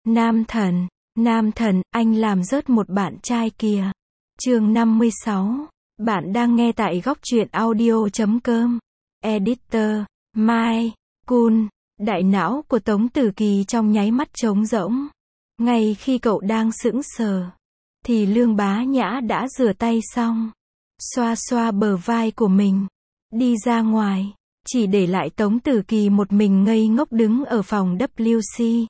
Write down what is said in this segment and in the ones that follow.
Nam thần, anh làm rớt một bạn trai kìa. Chương 56. Bạn đang nghe tại góc truyện audio.com. Editor, Mai, Kun. Đại não của Tống Tử Kỳ trong nháy mắt trống rỗng. Ngay khi cậu đang sững sờ, thì Lương Bá Nhã đã rửa tay xong, xoa xoa bờ vai của mình, đi ra ngoài, chỉ để lại Tống Tử Kỳ một mình ngây ngốc đứng ở phòng WC.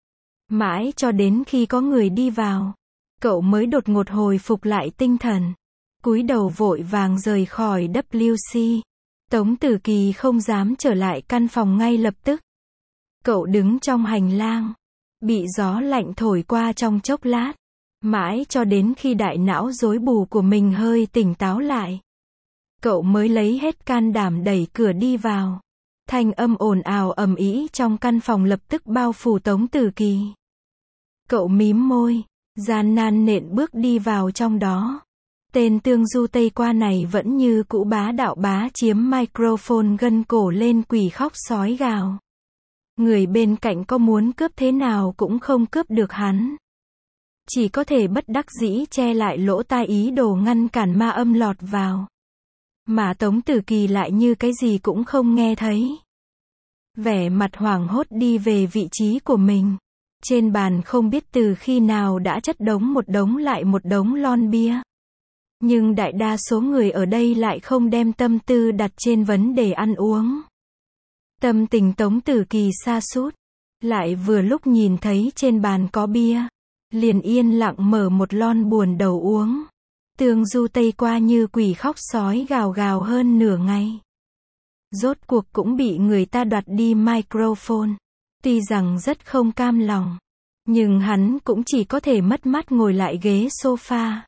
Mãi cho đến khi có người đi vào, cậu mới đột ngột hồi phục lại tinh thần, cúi đầu vội vàng rời khỏi WC. Tống Tử Kỳ không dám trở lại căn phòng ngay lập tức. Cậu đứng trong hành lang, bị gió lạnh thổi qua trong chốc lát, mãi cho đến khi đại não rối bù của mình hơi tỉnh táo lại, cậu mới lấy hết can đảm đẩy cửa đi vào. Thanh âm ồn ào ầm ĩ trong căn phòng lập tức bao phủ Tống Tử Kỳ. Cậu mím môi, gian nan nện bước đi vào trong đó. Tên Tương Du Tây Qua này vẫn như cũ bá đạo bá chiếm microphone gân cổ lên quỷ khóc sói gào. Người bên cạnh có muốn cướp thế nào cũng không cướp được hắn. Chỉ có thể bất đắc dĩ che lại lỗ tai ý đồ ngăn cản ma âm lọt vào. Mà Tống Tử Kỳ lại như cái gì cũng không nghe thấy. Vẻ mặt hoảng hốt đi về vị trí của mình. Trên bàn không biết từ khi nào đã chất đống một đống lại một đống lon bia. Nhưng đại đa số người ở đây lại không đem tâm tư đặt trên vấn đề ăn uống. Tâm tình Tống Tử Kỳ sa sút, lại vừa lúc nhìn thấy trên bàn có bia, liền yên lặng mở một lon buồn đầu uống. Tương Du Tây Qua như quỷ khóc sói gào gào hơn nửa ngày. Rốt cuộc cũng bị người ta đoạt đi microphone. Tuy rằng rất không cam lòng, nhưng hắn cũng chỉ có thể mất mát ngồi lại ghế sofa.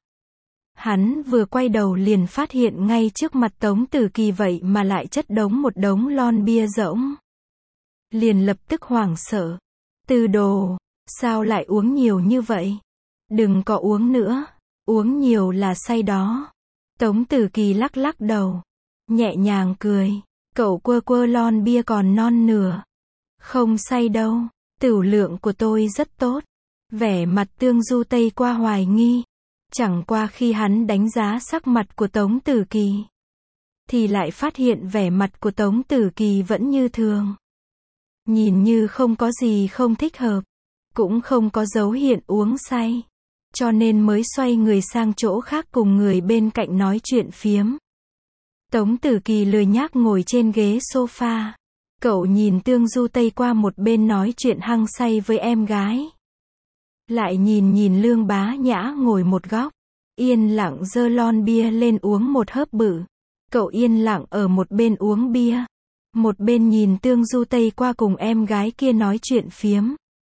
Hắn vừa quay đầu liền phát hiện ngay trước mặt Tống Tử Kỳ vậy mà lại chất đống một đống lon bia rỗng. Liền lập tức hoảng sợ. Tư đồ, sao lại uống nhiều như vậy? Đừng có uống nữa, uống nhiều là say đó. Tống Tử Kỳ lắc lắc đầu, nhẹ nhàng cười, cậu quơ quơ lon bia còn non nửa. Không say đâu, tửu lượng của tôi rất tốt. Vẻ mặt Tương Du Tây Qua hoài nghi. Chẳng qua khi hắn đánh giá sắc mặt của Tống Tử Kỳ, thì lại phát hiện vẻ mặt của Tống Tử Kỳ vẫn như thường. Nhìn như không có gì không thích hợp, cũng không có dấu hiện uống say. Cho nên mới xoay người sang chỗ khác cùng người bên cạnh nói chuyện phiếm. Tống Tử Kỳ lười nhác ngồi trên ghế sofa. Cậu nhìn Tương Du Tây Qua một bên nói chuyện hăng say với em gái. Lại nhìn Lương Bá Nhã ngồi một góc, yên lặng giơ lon bia lên uống một hớp bự. Cậu yên lặng ở một bên uống bia, một bên nhìn Tương Du Tây Qua cùng em gái kia nói chuyện phiếm.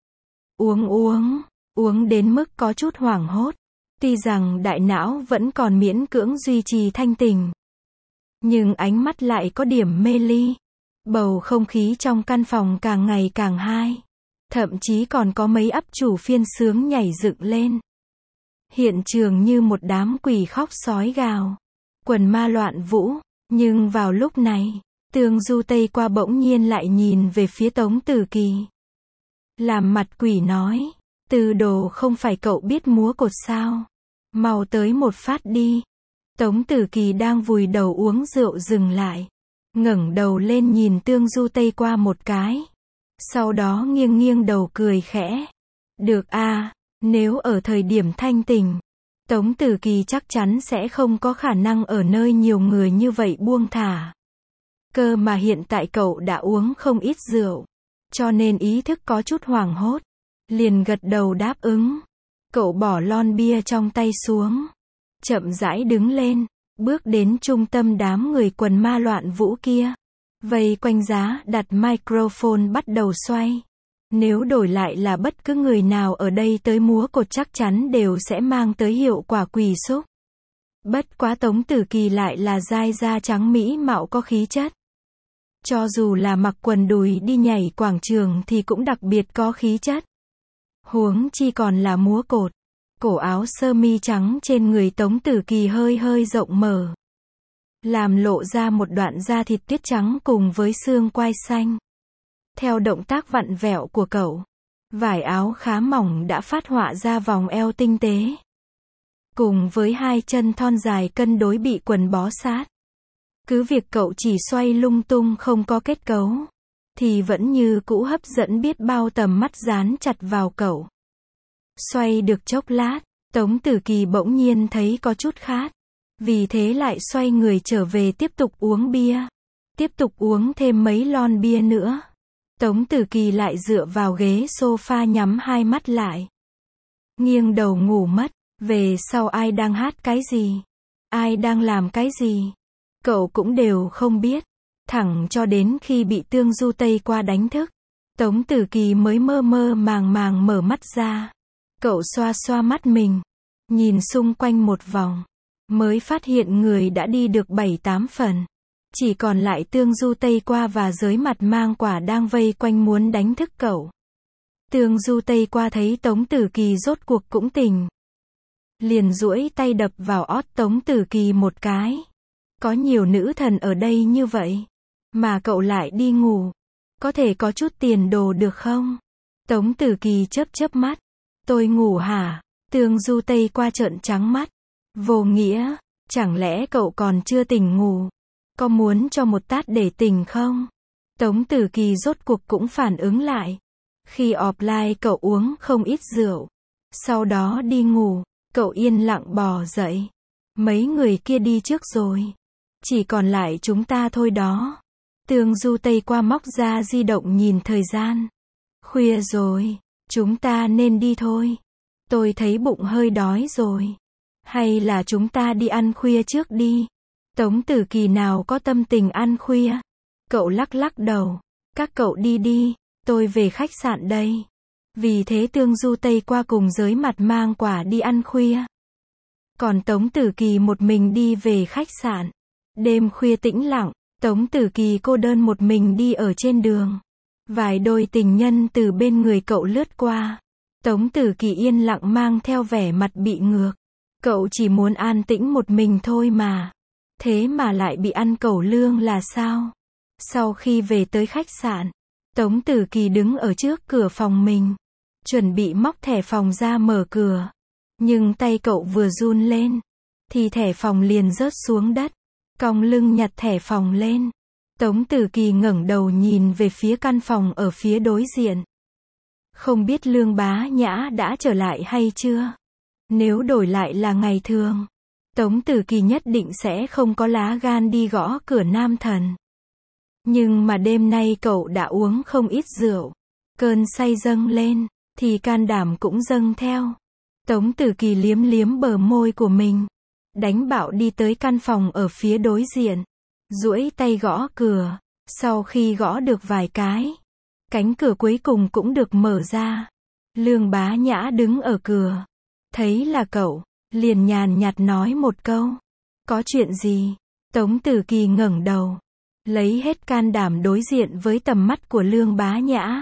Uống đến mức có chút hoảng hốt. Tuy rằng đại não vẫn còn miễn cưỡng duy trì thanh tỉnh, nhưng ánh mắt lại có điểm mê ly. Bầu không khí trong căn phòng càng ngày càng hai. Thậm chí còn có mấy ấp chủ phiên sướng nhảy dựng lên. Hiện trường như một đám quỷ khóc sói gào. Quần ma loạn vũ. Nhưng vào lúc này, Tương Du Tây Qua bỗng nhiên lại nhìn về phía Tống Tử Kỳ. Làm mặt quỷ nói. Tư đồ không phải cậu biết múa cột sao? Mau tới một phát đi. Tống Tử Kỳ đang vùi đầu uống rượu dừng lại. Ngẩng đầu lên nhìn Tương Du Tây Qua một cái. Sau đó nghiêng đầu cười khẽ. Được à, nếu ở thời điểm thanh tỉnh, Tống Tử Kỳ chắc chắn sẽ không có khả năng ở nơi nhiều người như vậy buông thả. Cơ mà hiện tại cậu đã uống không ít rượu, cho nên ý thức có chút hoảng hốt. Liền gật đầu đáp ứng. Cậu bỏ lon bia trong tay xuống, chậm rãi đứng lên, bước đến trung tâm đám người quần ma loạn vũ kia. Vây quanh giá đặt microphone bắt đầu xoay. Nếu đổi lại là bất cứ người nào ở đây tới múa cột chắc chắn đều sẽ mang tới hiệu quả quỷ xúc. Bất quá Tống Tử Kỳ lại là giai da trắng mỹ mạo có khí chất. Cho dù là mặc quần đùi đi nhảy quảng trường thì cũng đặc biệt có khí chất. Huống chi còn là múa cột. Cổ áo sơ mi trắng trên người Tống Tử Kỳ hơi rộng mở, làm lộ ra một đoạn da thịt tuyết trắng cùng với xương quai xanh. Theo động tác vặn vẹo của cậu, Vải áo khá mỏng đã phát họa ra vòng eo tinh tế. Cùng với hai chân thon dài cân đối bị quần bó sát. Cứ việc cậu chỉ xoay lung tung không có kết cấu, thì vẫn như cũ hấp dẫn biết bao tầm mắt dán chặt vào cậu. Xoay được chốc lát, Tống Tử Kỳ bỗng nhiên thấy có chút khát. Vì thế lại xoay người trở về tiếp tục uống bia. Tiếp tục uống thêm mấy lon bia nữa. Tống Tử Kỳ lại dựa vào ghế sofa nhắm hai mắt lại. Nghiêng đầu ngủ mất. Về sau ai đang hát cái gì, ai đang làm cái gì, cậu cũng đều không biết. Thẳng cho đến khi bị Tương Du Tây qua đánh thức, Tống Tử Kỳ mới mơ mơ màng màng mở mắt ra. Cậu xoa xoa mắt mình, nhìn xung quanh một vòng, mới phát hiện người đã đi được 7-8 phần. Chỉ còn lại Tương Du Tây qua và Giới Mặt Mang Quả đang vây quanh muốn đánh thức cậu. Tương Du Tây qua thấy Tống Tử Kỳ rốt cuộc cũng tỉnh. Liền duỗi tay đập vào ót Tống Tử Kỳ một cái. Có nhiều nữ thần ở đây như vậy, mà cậu lại đi ngủ. Có thể có chút tiền đồ được không? Tống Tử Kỳ chớp chớp mắt. Tôi ngủ hả? Tương Du Tây qua trợn trắng mắt. Vô nghĩa, chẳng lẽ cậu còn chưa tỉnh ngủ? Có muốn cho một tát để tỉnh không? Tống Tử Kỳ rốt cuộc cũng phản ứng lại. Khi offline cậu uống không ít rượu. Sau đó đi ngủ. Cậu yên lặng bò dậy. Mấy người kia đi trước rồi. Chỉ còn lại chúng ta thôi đó. Tương Du Tây qua móc ra di động nhìn thời gian. Khuya rồi, chúng ta nên đi thôi. Tôi thấy bụng hơi đói rồi. Hay là chúng ta đi ăn khuya trước đi. Tống Tử Kỳ nào có tâm tình ăn khuya. Cậu lắc lắc đầu. Các cậu đi đi, tôi về khách sạn đây. Vì thế Tương Du Tây qua cùng Giới Mặt Mang Quả đi ăn khuya. Còn Tống Tử Kỳ một mình đi về khách sạn. Đêm khuya tĩnh lặng, Tống Tử Kỳ cô đơn một mình đi ở trên đường. Vài đôi tình nhân từ bên người cậu lướt qua. Tống Tử Kỳ yên lặng mang theo vẻ mặt bị ngược. Cậu chỉ muốn an tĩnh một mình thôi mà. Thế mà lại bị ăn cẩu lương là sao? Sau khi về tới khách sạn, Tống Tử Kỳ đứng ở trước cửa phòng mình. Chuẩn bị móc thẻ phòng ra mở cửa. Nhưng tay cậu vừa run lên, thì thẻ phòng liền rớt xuống đất. Cong lưng nhặt thẻ phòng lên. Tống Tử Kỳ ngẩng đầu nhìn về phía căn phòng ở phía đối diện. Không biết Lương Bá Nhã đã trở lại hay chưa? Nếu đổi lại là ngày thường, Tống Tử Kỳ nhất định sẽ không có lá gan đi gõ cửa nam thần. Nhưng mà đêm nay cậu đã uống không ít rượu. Cơn say dâng lên, thì can đảm cũng dâng theo. Tống Tử Kỳ liếm liếm bờ môi của mình. Đánh bạo đi tới căn phòng ở phía đối diện. Duỗi tay gõ cửa. Sau khi gõ được vài cái, cánh cửa cuối cùng cũng được mở ra. Lương Bá Nhã đứng ở cửa. Thấy là cậu, liền nhàn nhạt nói một câu. Có chuyện gì? Tống Tử Kỳ ngẩng đầu. Lấy hết can đảm đối diện với tầm mắt của Lương Bá Nhã.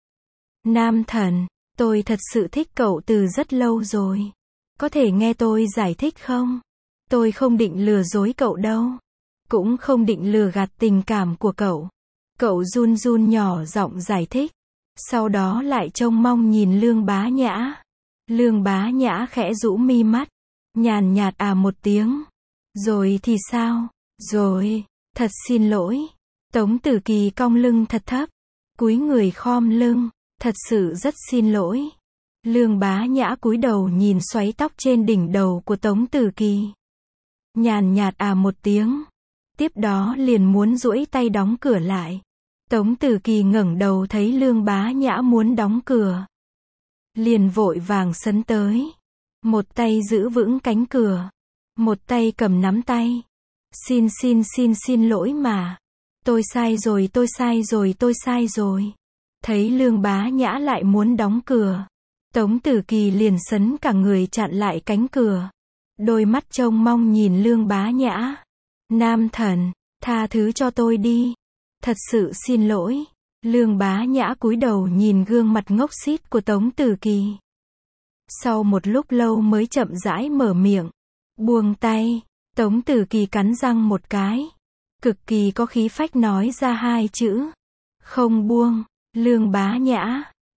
Nam thần, tôi thật sự thích cậu từ rất lâu rồi. Có thể nghe tôi giải thích không? Tôi không định lừa dối cậu đâu. Cũng không định lừa gạt tình cảm của cậu. Cậu run run nhỏ giọng giải thích. Sau đó lại trông mong nhìn Lương Bá Nhã. Lương Bá Nhã khẽ rũ mi mắt. Nhàn nhạt à một tiếng. Rồi thì sao? Rồi, thật xin lỗi. Tống Tử Kỳ cong lưng thật thấp. Cúi người khom lưng. Thật sự rất xin lỗi. Lương Bá Nhã cúi đầu nhìn xoáy tóc trên đỉnh đầu của Tống Tử Kỳ. Nhàn nhạt à một tiếng. Tiếp đó liền muốn duỗi tay đóng cửa lại. Tống Tử Kỳ ngẩng đầu thấy Lương Bá Nhã muốn đóng cửa. Liền vội vàng sấn tới. Một tay giữ vững cánh cửa. Một tay cầm nắm tay. Xin lỗi mà. Tôi sai rồi. Thấy Lương Bá Nhã lại muốn đóng cửa. Tống Tử Kỳ liền sấn cả người chặn lại cánh cửa. Đôi mắt trông mong nhìn Lương Bá Nhã. Nam thần, tha thứ cho tôi đi. Thật sự xin lỗi. Lương Bá Nhã cúi đầu nhìn gương mặt ngốc xít của Tống Tử Kỳ. Sau một lúc lâu mới chậm rãi mở miệng. Buông tay. Tống Tử Kỳ cắn răng một cái. Cực kỳ có khí phách nói ra hai chữ. Không buông. Lương Bá Nhã.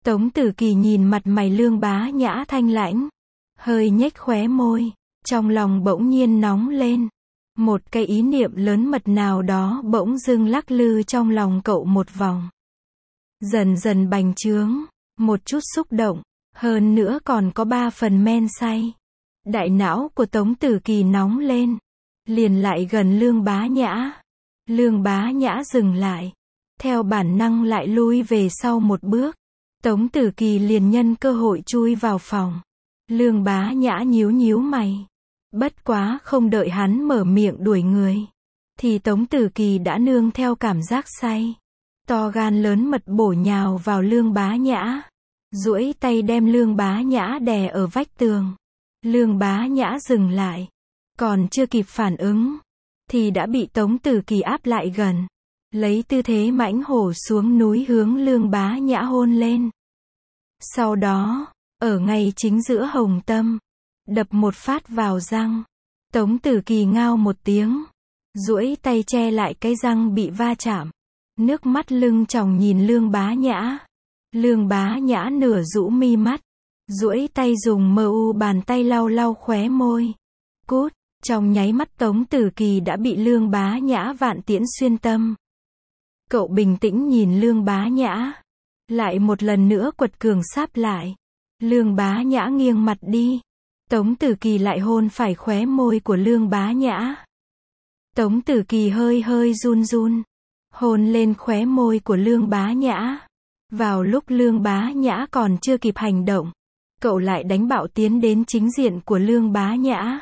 Tống Tử Kỳ nhìn mặt mày Lương Bá Nhã thanh lãnh, hơi nhếch khóe môi, trong lòng bỗng nhiên nóng lên. Một cái ý niệm lớn mật nào đó bỗng dưng lắc lư trong lòng cậu một vòng. Dần dần bành trướng, một chút xúc động, hơn nữa còn có 3 phần men say. Đại não của Tống Tử Kỳ nóng lên, liền lại gần Lương Bá Nhã. Lương Bá Nhã dừng lại, theo bản năng lại lui về sau một bước. Tống Tử Kỳ liền nhân cơ hội chui vào phòng. Lương Bá Nhã nhíu nhíu mày. Bất quá không đợi hắn mở miệng đuổi người, thì Tống Tử Kỳ đã nương theo cảm giác say. To gan lớn mật bổ nhào vào Lương Bá Nhã. Duỗi tay đem Lương Bá Nhã đè ở vách tường. Lương Bá Nhã dừng lại. Còn chưa kịp phản ứng, thì đã bị Tống Tử Kỳ áp lại gần. Lấy tư thế mãnh hổ xuống núi hướng Lương Bá Nhã hôn lên. Sau đó, ở ngay chính giữa hồng tâm, đập một phát vào răng. Tống Tử Kỳ ngao một tiếng, duỗi tay che lại cái răng bị va chạm. Nước mắt lưng tròng nhìn Lương Bá Nhã. Lương Bá Nhã nửa rũ mi mắt, duỗi tay dùng bàn tay lau lau khóe môi. Cút, trong nháy mắt Tống Tử Kỳ đã bị Lương Bá Nhã vạn tiễn xuyên tâm. Cậu bình tĩnh nhìn Lương Bá Nhã, lại một lần nữa quật cường sáp lại. Lương Bá Nhã nghiêng mặt đi. Tống Tử Kỳ lại hôn phải khóe môi của Lương Bá Nhã. Tống Tử Kỳ hơi hơi run run, hôn lên khóe môi của Lương Bá Nhã. Vào lúc Lương Bá Nhã còn chưa kịp hành động, cậu lại đánh bạo tiến đến chính diện của Lương Bá Nhã.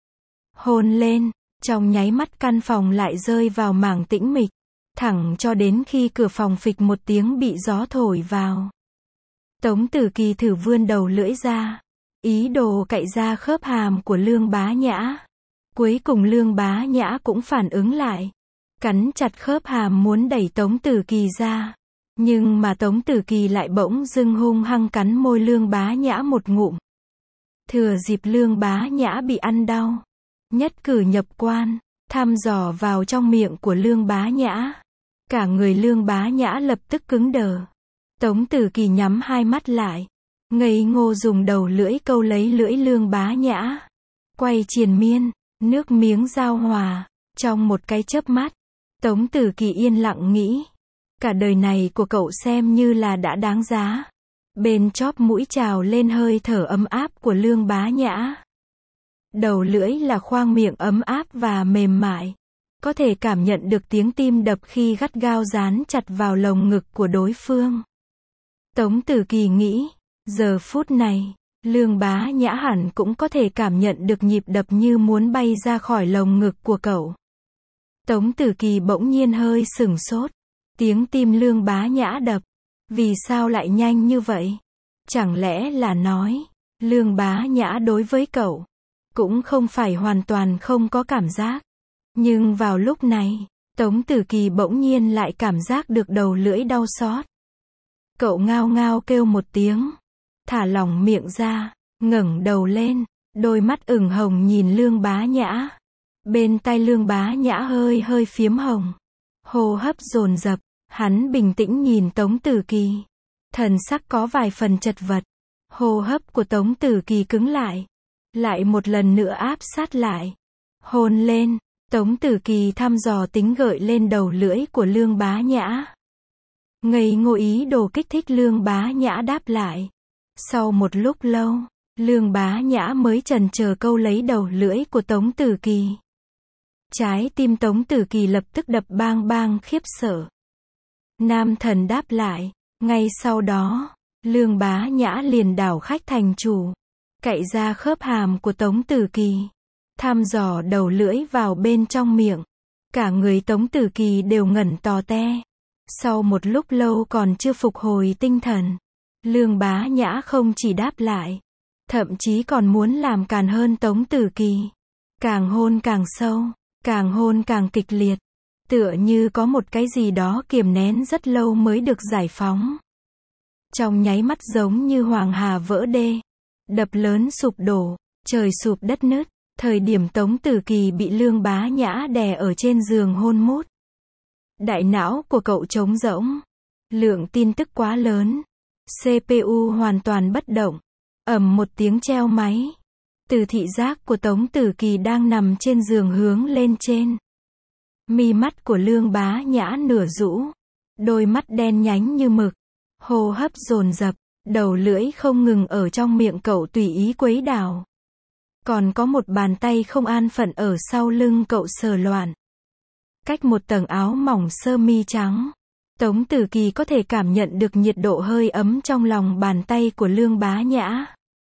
Hôn lên, trong nháy mắt căn phòng lại rơi vào mảng tĩnh mịch, thẳng cho đến khi cửa phòng phịch một tiếng bị gió thổi vào. Tống Tử Kỳ thử vươn đầu lưỡi ra, ý đồ cạy ra khớp hàm của Lương Bá Nhã. Cuối cùng Lương Bá Nhã cũng phản ứng lại, cắn chặt khớp hàm muốn đẩy Tống Tử Kỳ ra. Nhưng mà Tống Tử Kỳ lại bỗng dưng hung hăng cắn môi Lương Bá Nhã một ngụm. Thừa dịp Lương Bá Nhã bị ăn đau, nhất cử nhập quan, thăm dò vào trong miệng của Lương Bá Nhã. Cả người Lương Bá Nhã lập tức cứng đờ. Tống Tử Kỳ nhắm hai mắt lại, ngây ngô dùng đầu lưỡi câu lấy lưỡi Lương Bá Nhã. Quay triền miên, nước miếng giao hòa, trong một cái chớp mắt, Tống Tử Kỳ yên lặng nghĩ. Cả đời này của cậu xem như là đã đáng giá. Bên chóp mũi trào lên hơi thở ấm áp của Lương Bá Nhã. Đầu lưỡi là khoang miệng ấm áp và mềm mại. Có thể cảm nhận được tiếng tim đập khi gắt gao dán chặt vào lồng ngực của đối phương. Tống Tử Kỳ nghĩ, giờ phút này, Lương Bá Nhã hẳn cũng có thể cảm nhận được nhịp đập như muốn bay ra khỏi lồng ngực của cậu. Tống Tử Kỳ bỗng nhiên hơi sửng sốt. Tiếng tim Lương Bá Nhã đập. Vì sao lại nhanh như vậy? Chẳng lẽ là nói, Lương Bá Nhã đối với cậu cũng không phải hoàn toàn không có cảm giác. Nhưng vào lúc này, Tống Tử Kỳ bỗng nhiên lại cảm giác được đầu lưỡi đau xót. Cậu ngao ngao kêu một tiếng, thả lỏng miệng ra, ngẩng đầu lên, đôi mắt ửng hồng nhìn Lương Bá Nhã. Bên tai Lương Bá Nhã hơi hơi phiếm hồng, hô hấp dồn dập, hắn bình tĩnh nhìn Tống Tử Kỳ, thần sắc có vài phần chật vật. Hô hấp của Tống Tử Kỳ cứng lại một lần nữa áp sát lại, hôn lên. Tống Tử Kỳ thăm dò tính gợi lên đầu lưỡi của Lương Bá Nhã. Ngây ngô ý đồ kích thích Lương Bá Nhã đáp lại. Sau một lúc lâu, Lương Bá Nhã mới chần chờ câu lấy đầu lưỡi của Tống Tử Kỳ. Trái tim Tống Tử Kỳ lập tức đập bang bang khiếp sợ. Nam thần đáp lại. Ngay sau đó, Lương Bá Nhã liền đảo khách thành chủ, cạy ra khớp hàm của Tống Tử Kỳ, thăm dò đầu lưỡi vào bên trong miệng. Cả người Tống Tử Kỳ đều ngẩn tò te. Sau một lúc lâu còn chưa phục hồi tinh thần, Lương Bá Nhã không chỉ đáp lại, thậm chí còn muốn làm càn hơn Tống Tử Kỳ. Càng hôn càng sâu, càng hôn càng kịch liệt, tựa như có một cái gì đó kiềm nén rất lâu mới được giải phóng. Trong nháy mắt giống như hoàng hà vỡ đê, đập lớn sụp đổ, trời sụp đất nứt. Thời điểm Tống Tử Kỳ bị Lương Bá Nhã đè ở trên giường hôn mút, đại não của cậu trống rỗng, lượng tin tức quá lớn, CPU hoàn toàn bất động. Ầm một tiếng treo máy. Từ thị giác của Tống Tử Kỳ đang nằm trên giường hướng lên trên. Mi mắt của Lương Bá Nhã nửa rũ. Đôi mắt đen nhánh như mực. Hô hấp dồn dập. Đầu lưỡi không ngừng ở trong miệng cậu tùy ý quấy đảo. Còn có một bàn tay không an phận ở sau lưng cậu sờ loạn. Cách một tầng áo mỏng sơ mi trắng. Tống Tử Kỳ có thể cảm nhận được nhiệt độ hơi ấm trong lòng bàn tay của Lương Bá Nhã.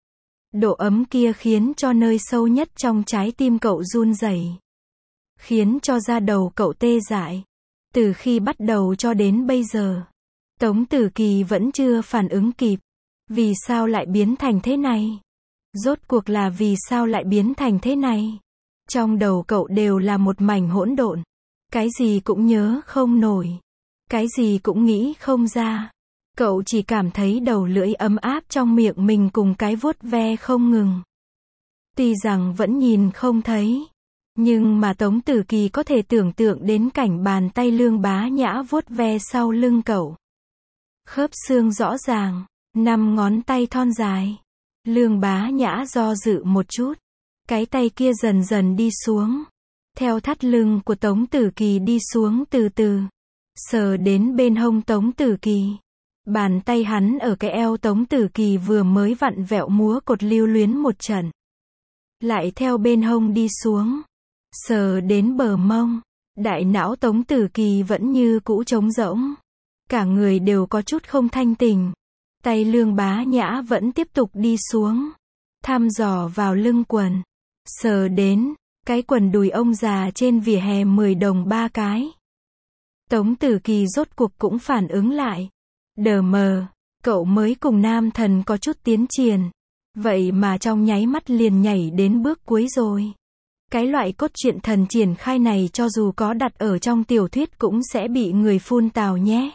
Độ ấm kia khiến cho nơi sâu nhất trong trái tim cậu run rẩy, khiến cho da đầu cậu tê dại. Từ khi bắt đầu cho đến bây giờ, Tống Tử Kỳ vẫn chưa phản ứng kịp. Vì sao lại biến thành thế này? Rốt cuộc là vì sao lại biến thành thế này? Trong đầu cậu đều là một mảnh hỗn độn. Cái gì cũng nhớ không nổi. Cái gì cũng nghĩ không ra. Cậu chỉ cảm thấy đầu lưỡi ấm áp trong miệng mình cùng cái vuốt ve không ngừng. Tuy rằng vẫn nhìn không thấy, nhưng mà Tống Tử Kỳ có thể tưởng tượng đến cảnh bàn tay Lương Bá Nhã vuốt ve sau lưng cậu. Khớp xương rõ ràng, 5 ngón tay thon dài. Lương Bá Nhã do dự một chút. Cái tay kia dần dần đi xuống. Theo thắt lưng của Tống Tử Kỳ đi xuống từ từ. Sờ đến bên hông Tống Tử Kỳ. Bàn tay hắn ở cái eo Tống Tử Kỳ vừa mới vặn vẹo múa cột lưu luyến một trận. Lại theo bên hông đi xuống. Sờ đến bờ mông. Đại não Tống Tử Kỳ vẫn như cũ trống rỗng. Cả người đều có chút không thanh tỉnh. Tay Lương Bá Nhã vẫn tiếp tục đi xuống. Thăm dò vào lưng quần. Sờ đến cái quần đùi ông già trên vỉa hè 10 đồng 3 cái. Tống Tử Kỳ rốt cuộc cũng phản ứng lại. Đờ mờ, cậu mới cùng nam thần có chút tiến triển. Vậy mà trong nháy mắt liền nhảy đến bước cuối rồi. Cái loại cốt truyện thần triển khai này cho dù có đặt ở trong tiểu thuyết cũng sẽ bị người phun tào nhé.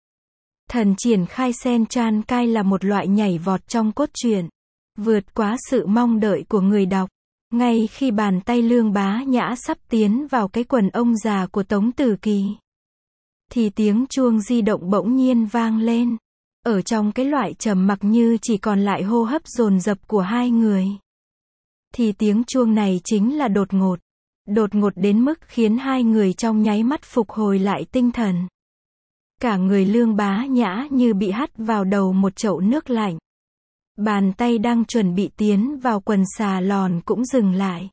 Thần triển khai Senchan Kai là một loại nhảy vọt trong cốt truyện. Vượt quá sự mong đợi của người đọc. Ngay khi bàn tay Lương Bá Nhã sắp tiến vào cái quần ông già của Tống Tử Kỳ, thì tiếng chuông di động bỗng nhiên vang lên. Ở trong cái loại trầm mặc như chỉ còn lại hô hấp dồn dập của hai người. Thì tiếng chuông này chính là đột ngột. Đột ngột đến mức khiến hai người trong nháy mắt phục hồi lại tinh thần. Cả người Lương Bá Nhã như bị hắt vào đầu một chậu nước lạnh. Bàn tay đang chuẩn bị tiến vào quần xà lòn cũng dừng lại.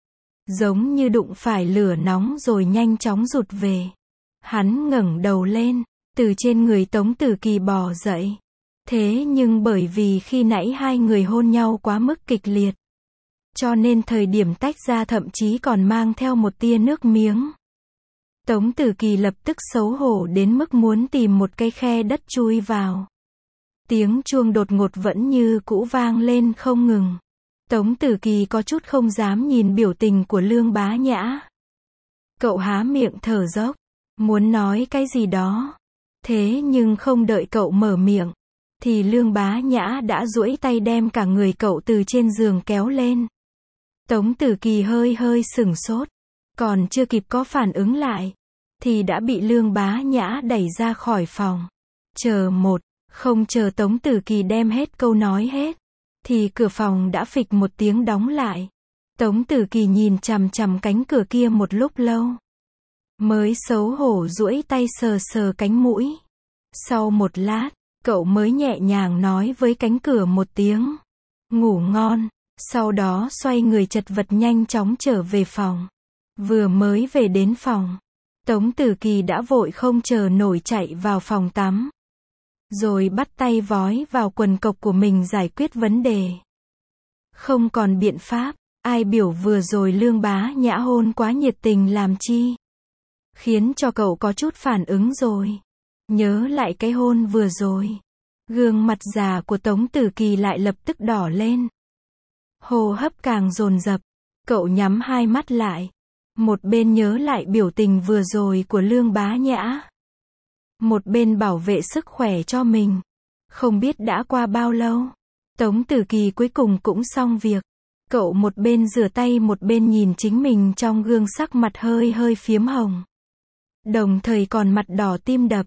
Giống như đụng phải lửa nóng rồi nhanh chóng rụt về. Hắn ngẩng đầu lên, từ trên người Tống Tử Kỳ bò dậy. Thế nhưng bởi vì khi nãy hai người hôn nhau quá mức kịch liệt, cho nên thời điểm tách ra thậm chí còn mang theo một tia nước miếng. Tống Tử Kỳ lập tức xấu hổ đến mức muốn tìm một cái khe đất chui vào. Tiếng chuông đột ngột vẫn như cũ vang lên không ngừng. Tống Tử Kỳ có chút không dám nhìn biểu tình của Lương Bá Nhã. Cậu há miệng thở dốc, muốn nói cái gì đó. Thế nhưng không đợi cậu mở miệng, thì Lương Bá Nhã đã duỗi tay đem cả người cậu từ trên giường kéo lên. Tống Tử Kỳ hơi hơi sửng sốt, còn chưa kịp có phản ứng lại, thì đã bị Lương Bá Nhã đẩy ra khỏi phòng. Không chờ Tống Tử Kỳ đem hết câu nói hết, thì cửa phòng đã phịch một tiếng đóng lại. Tống Tử Kỳ nhìn chằm chằm cánh cửa kia một lúc lâu. Mới xấu hổ duỗi tay sờ sờ cánh mũi. Sau một lát, cậu mới nhẹ nhàng nói với cánh cửa một tiếng. Ngủ ngon. Sau đó xoay người chật vật nhanh chóng trở về phòng. Vừa mới về đến phòng, Tống Tử Kỳ đã vội không chờ nổi chạy vào phòng tắm. Rồi bắt tay vói vào quần cộc của mình giải quyết vấn đề. Không còn biện pháp, ai biểu vừa rồi Lương Bá Nhã hôn quá nhiệt tình làm chi. Khiến cho cậu có chút phản ứng rồi. Nhớ lại cái hôn vừa rồi. Gương mặt già của Tống Tử Kỳ lại lập tức đỏ lên. Hô hấp càng dồn dập. Cậu nhắm hai mắt lại. Một bên nhớ lại biểu tình vừa rồi của Lương Bá Nhã. Một bên bảo vệ sức khỏe cho mình. Không biết đã qua bao lâu. Tống Tử Kỳ cuối cùng cũng xong việc. Cậu một bên rửa tay một bên nhìn chính mình trong gương, sắc mặt hơi hơi phiếm hồng. Đồng thời còn mặt đỏ tim đập.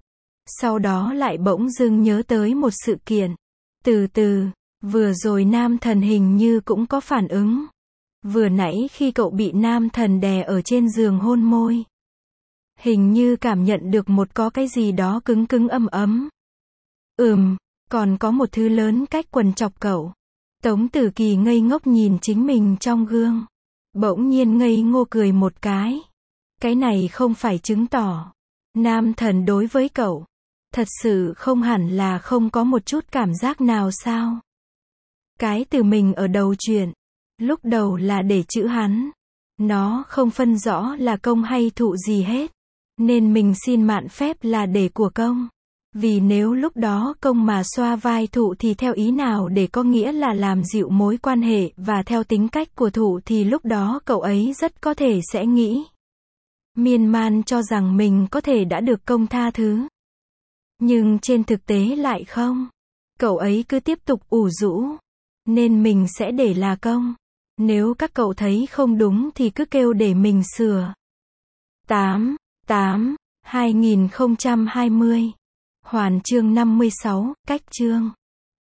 Sau đó lại bỗng dưng nhớ tới một sự kiện. Từ từ, vừa rồi nam thần hình như cũng có phản ứng. Vừa nãy khi cậu bị nam thần đè ở trên giường hôn môi. Hình như cảm nhận được có cái gì đó cứng cứng ấm ấm. Còn có một thứ lớn cách quần chọc cậu. Tống Tử Kỳ ngây ngốc nhìn chính mình trong gương. Bỗng nhiên ngây ngô cười một cái. Cái này không phải chứng tỏ nam thần đối với cậu thật sự không hẳn là không có một chút cảm giác nào sao? Cái từ mình ở đầu chuyện, lúc đầu là để chữ hắn. Nó không phân rõ là công hay thụ gì hết. Nên mình xin mạn phép là để của công. Vì nếu lúc đó công mà xoa vai thụ thì theo ý nào để có nghĩa là làm dịu mối quan hệ, và theo tính cách của thụ thì lúc đó cậu ấy rất có thể sẽ nghĩ miên man cho rằng mình có thể đã được công tha thứ. Nhưng trên thực tế lại không. Cậu ấy cứ tiếp tục ủ rũ. Nên mình sẽ để là công. Nếu các cậu thấy không đúng thì cứ kêu để mình sửa. 2020. Hoàn chương 56, cách chương